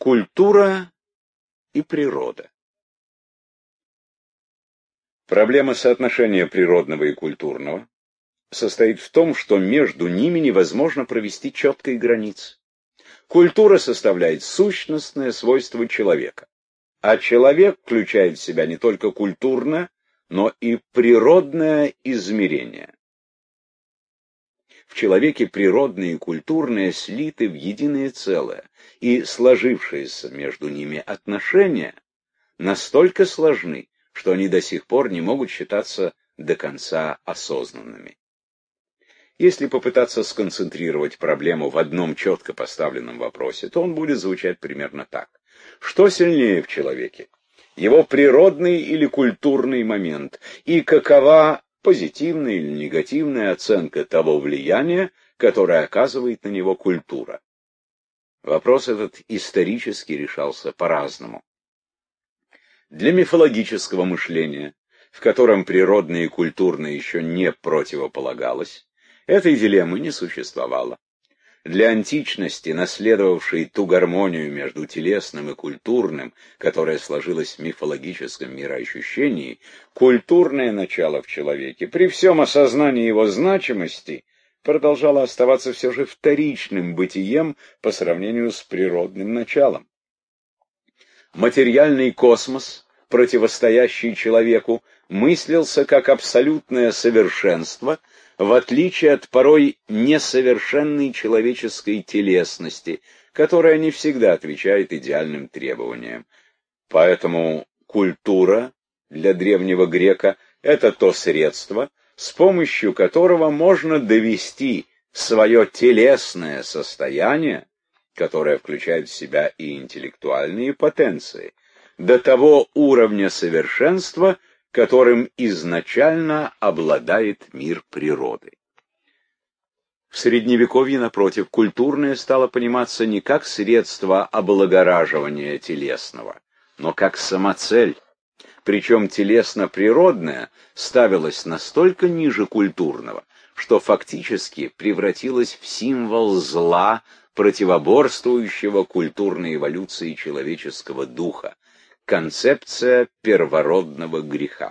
Культура и природа. Проблема соотношения природного и культурного состоит в том, что между ними невозможно провести четкой границы. Культура составляет сущностное свойство человека, а человек включает в себя не только культурное, но и природное измерение. В человеке природное и культурное слиты в единое целое, и сложившиеся между ними отношения настолько сложны, что они до сих пор не могут считаться до конца осознанными. Если попытаться сконцентрировать проблему в одном четко поставленном вопросе, то он будет звучать примерно так. Что сильнее в человеке? Его природный или культурный момент? И какова позитивная или негативная оценка того влияния, которое оказывает на него культура? Вопрос этот исторически решался по-разному. Для мифологического мышления, в котором природное и культурное еще не противополагалось, этой дилеммы не существовало. Для античности, наследовавшей ту гармонию между телесным и культурным, которая сложилась в мифологическом мироощущении, культурное начало в человеке, при всем осознании его значимости, продолжало оставаться все же вторичным бытием по сравнению с природным началом. Материальный космос, противостоящий человеку, мыслился как абсолютное совершенство, в отличие от порой несовершенной человеческой телесности, которая не всегда отвечает идеальным требованиям. Поэтому культура для древнего грека – это то средство, с помощью которого можно довести свое телесное состояние, которое включает в себя и интеллектуальные потенции, до того уровня совершенства, которым изначально обладает мир природы. В Средневековье, напротив, культурное стало пониматься не как средство облагораживания телесного, но как самоцель. Причем телесно-природное ставилось настолько ниже культурного, что фактически превратилось в символ зла, противоборствующего культурной эволюции человеческого духа, концепция первородного греха.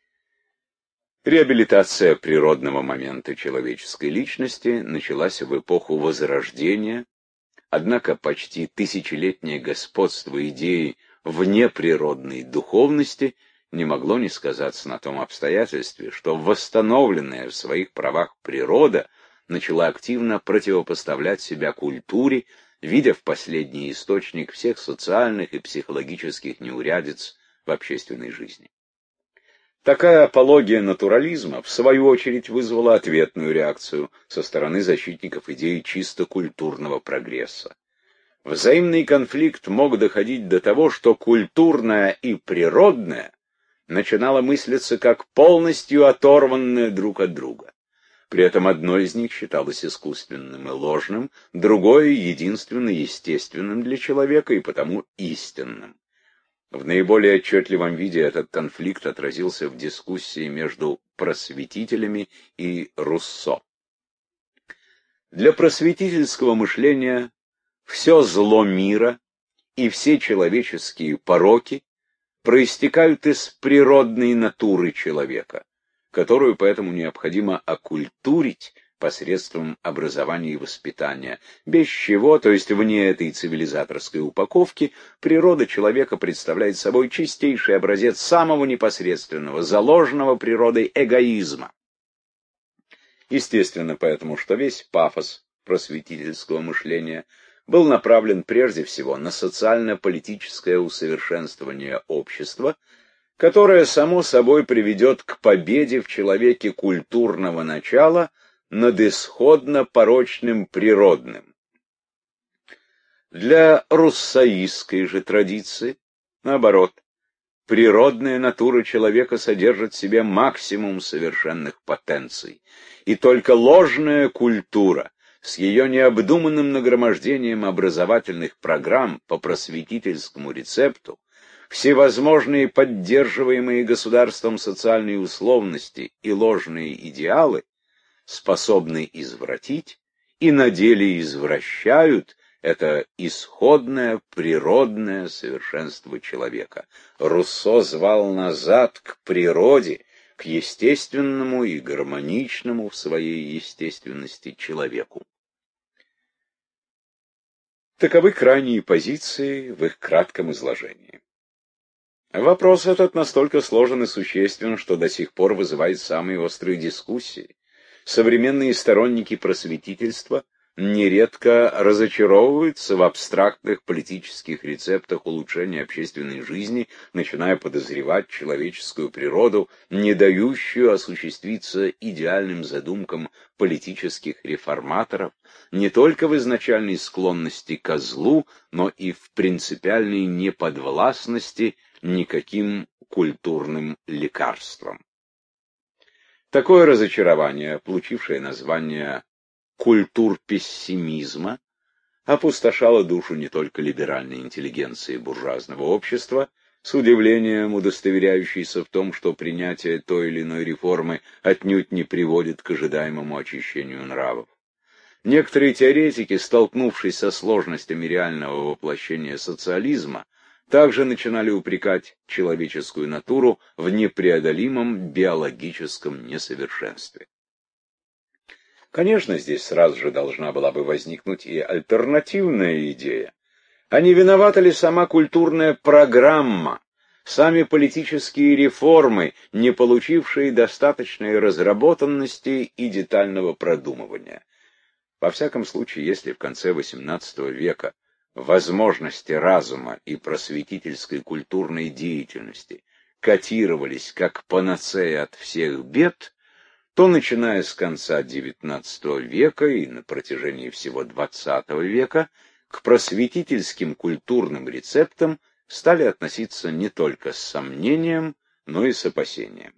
Реабилитация природного момента человеческой личности началась в эпоху Возрождения, однако почти тысячелетнее господство идеи внеприродной духовности не могло не сказаться на том обстоятельстве, что восстановленная в своих правах природа начала активно противопоставлять себя культуре, видя в последний источник всех социальных и психологических неурядиц в общественной жизни. Такая апология натурализма, в свою очередь, вызвала ответную реакцию со стороны защитников идеи чисто культурного прогресса. Взаимный конфликт мог доходить до того, что культурное и природное начинало мыслиться как полностью оторванное друг от друга. При этом одно из них считалось искусственным и ложным, другое — единственно естественным для человека и потому истинным. В наиболее отчетливом виде этот конфликт отразился в дискуссии между просветителями и Руссо. Для просветительского мышления все зло мира и все человеческие пороки проистекают из природной натуры человека, которую поэтому необходимо окультурить посредством образования и воспитания, без чего, то есть вне этой цивилизаторской упаковки, природа человека представляет собой чистейший образец самого непосредственного, заложенного природой эгоизма. Естественно, поэтому, что весь пафос просветительского мышления был направлен прежде всего на социально-политическое усовершенствование общества, которое само собой приведет к победе в человеке культурного начала над исходно-порочным природным. Для руссоистской же традиции, наоборот, природная натура человека содержит в себе максимум совершенных потенций, и только ложная культура с ее необдуманным нагромождением образовательных программ по просветительскому рецепту, всевозможные поддерживаемые государством социальные условности и ложные идеалы способны извратить и на деле извращают это исходное природное совершенство человека. Руссо звал назад к природе, к естественному и гармоничному в своей естественности человеку. Таковы крайние позиции в их кратком изложении. Вопрос этот настолько сложен и существен, что до сих пор вызывает самые острые дискуссии. Современные сторонники просветительства нередко разочаровываются в абстрактных политических рецептах улучшения общественной жизни, начиная подозревать человеческую природу, не дающую осуществиться идеальным задумкам политических реформаторов, не только в изначальной склонности ко злу, но и в принципиальной неподвластности никаким культурным лекарствам. Такое разочарование, получившее название «культур пессимизма», опустошало душу не только либеральной интеллигенции буржуазного общества, с удивлением удостоверяющейся в том, что принятие той или иной реформы отнюдь не приводит к ожидаемому очищению нравов. Некоторые теоретики, столкнувшись со сложностями реального воплощения социализма, также начинали упрекать человеческую натуру в непреодолимом биологическом несовершенстве. Конечно, здесь сразу же должна была бы возникнуть и альтернативная идея. А не виновата ли сама культурная программа, сами политические реформы, не получившие достаточной разработанности и детального продумывания? Во всяком случае, если в конце XVIII века возможности разума и просветительской культурной деятельности котировались как панацея от всех бед, то, начиная с конца XIX века и на протяжении всего XX века, к просветительским культурным рецептам стали относиться не только с сомнением, но и с опасением.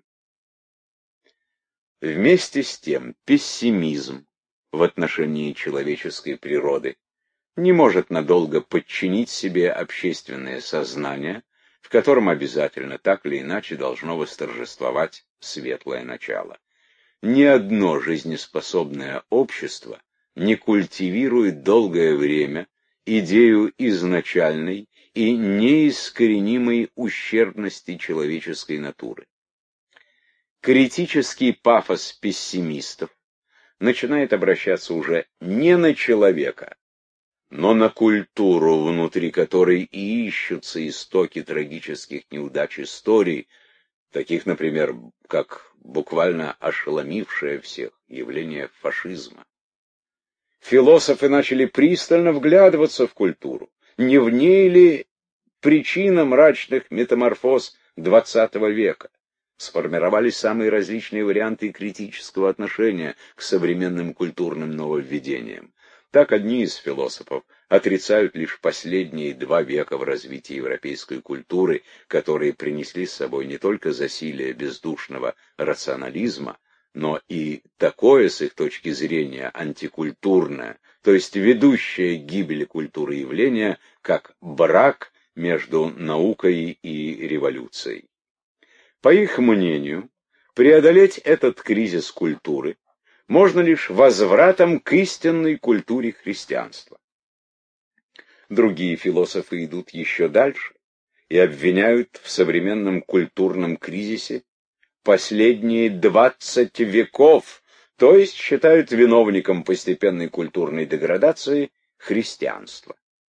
Вместе с тем, пессимизм в отношении человеческой природы не может надолго подчинить себе общественное сознание, в котором обязательно так или иначе должно восторжествовать светлое начало. Ни одно жизнеспособное общество не культивирует долгое время идею изначальной и неискоренимой ущербности человеческой натуры. Критический пафос пессимистов начинает обращаться уже не на человека, но на культуру, внутри которой и ищутся истоки трагических неудач истории, таких, например, как буквально ошеломившее всех явление фашизма. Философы начали пристально вглядываться в культуру. Не в ней ли причина мрачных метаморфоз XX века? Сформировались самые различные варианты критического отношения к современным культурным нововведениям. Так одни из философов отрицают лишь последние 2 века в развитии европейской культуры, которые принесли с собой не только засилие бездушного рационализма, но и такое, с их точки зрения, антикультурное, то есть ведущее к гибели культуры явление, как брак между наукой и революцией. По их мнению, преодолеть этот кризис культуры можно лишь возвратом к истинной культуре христианства. Другие философы идут еще дальше и обвиняют в современном культурном кризисе последние 20 веков, то есть считают виновником постепенной культурной деградации христианство.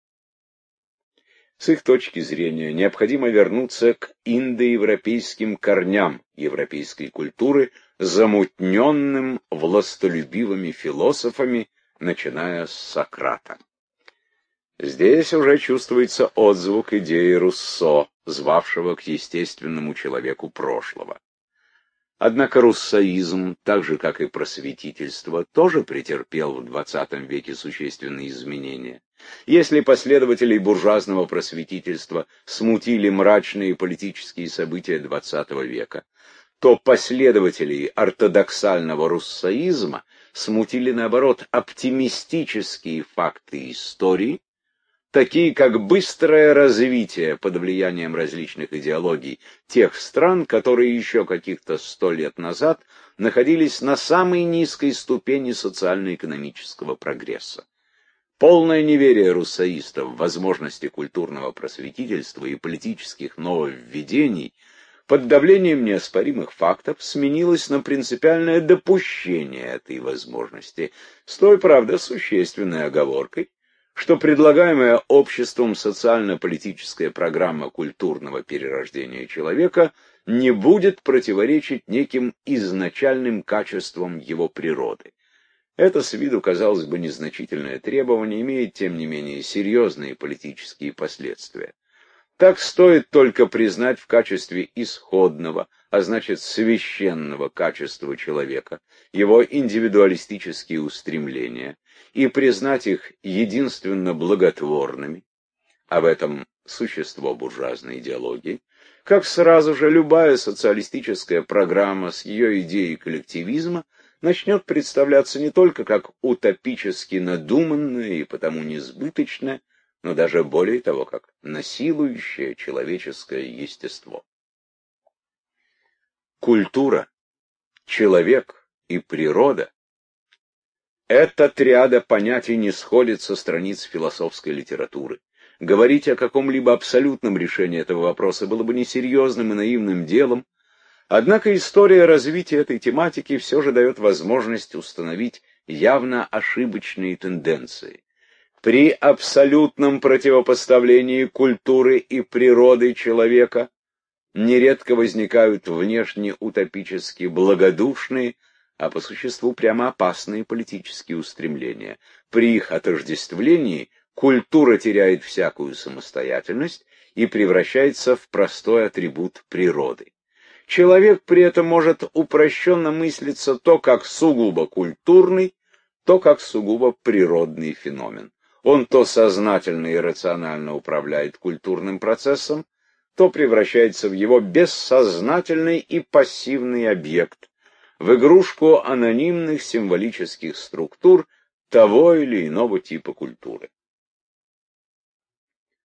С их точки зрения необходимо вернуться к индоевропейским корням европейской культуры, замутненным властолюбивыми философами, начиная с Сократа. Здесь уже чувствуется отзвук идеи Руссо, звавшего к естественному человеку прошлого. Однако руссоизм, так же как и просветительство, тоже претерпел в XX веке существенные изменения. Если последователей буржуазного просветительства смутили мрачные политические события XX века, то последователей ортодоксального руссоизма смутили, наоборот, оптимистические факты истории, такие как быстрое развитие под влиянием различных идеологий тех стран, которые еще каких-то 100 лет назад находились на самой низкой ступени социально-экономического прогресса. Полное неверие руссоистов в возможности культурного просветительства и политических нововведений под давлением неоспоримых фактов сменилось на принципиальное допущение этой возможности, с той, правда, существенной оговоркой, что предлагаемая обществом социально-политическая программа культурного перерождения человека не будет противоречить неким изначальным качествам его природы. Это с виду, казалось бы, незначительное требование имеет, тем не менее, серьезные политические последствия. Так стоит только признать в качестве исходного, а значит священного качества человека, его индивидуалистические устремления, и признать их единственно благотворными, а в этом существо буржуазной идеологии, как сразу же любая социалистическая программа с ее идеей коллективизма начнет представляться не только как утопически надуманная и потому несбыточная, но даже более того, как насилующее человеческое естество. Культура, человек и природа — эта триада понятий не сходит со страниц философской литературы. Говорить о каком-либо абсолютном решении этого вопроса было бы несерьезным и наивным делом, однако история развития этой тематики все же дает возможность установить явно ошибочные тенденции. При абсолютном противопоставлении культуры и природы человека нередко возникают внешне утопически благодушные, а по существу прямо опасные политические устремления. При их отождествлении культура теряет всякую самостоятельность и превращается в простой атрибут природы. Человек при этом может упрощенно мыслиться то как сугубо культурный, то как сугубо природный феномен. Он то сознательно и рационально управляет культурным процессом, то превращается в его бессознательный и пассивный объект, в игрушку анонимных символических структур того или иного типа культуры.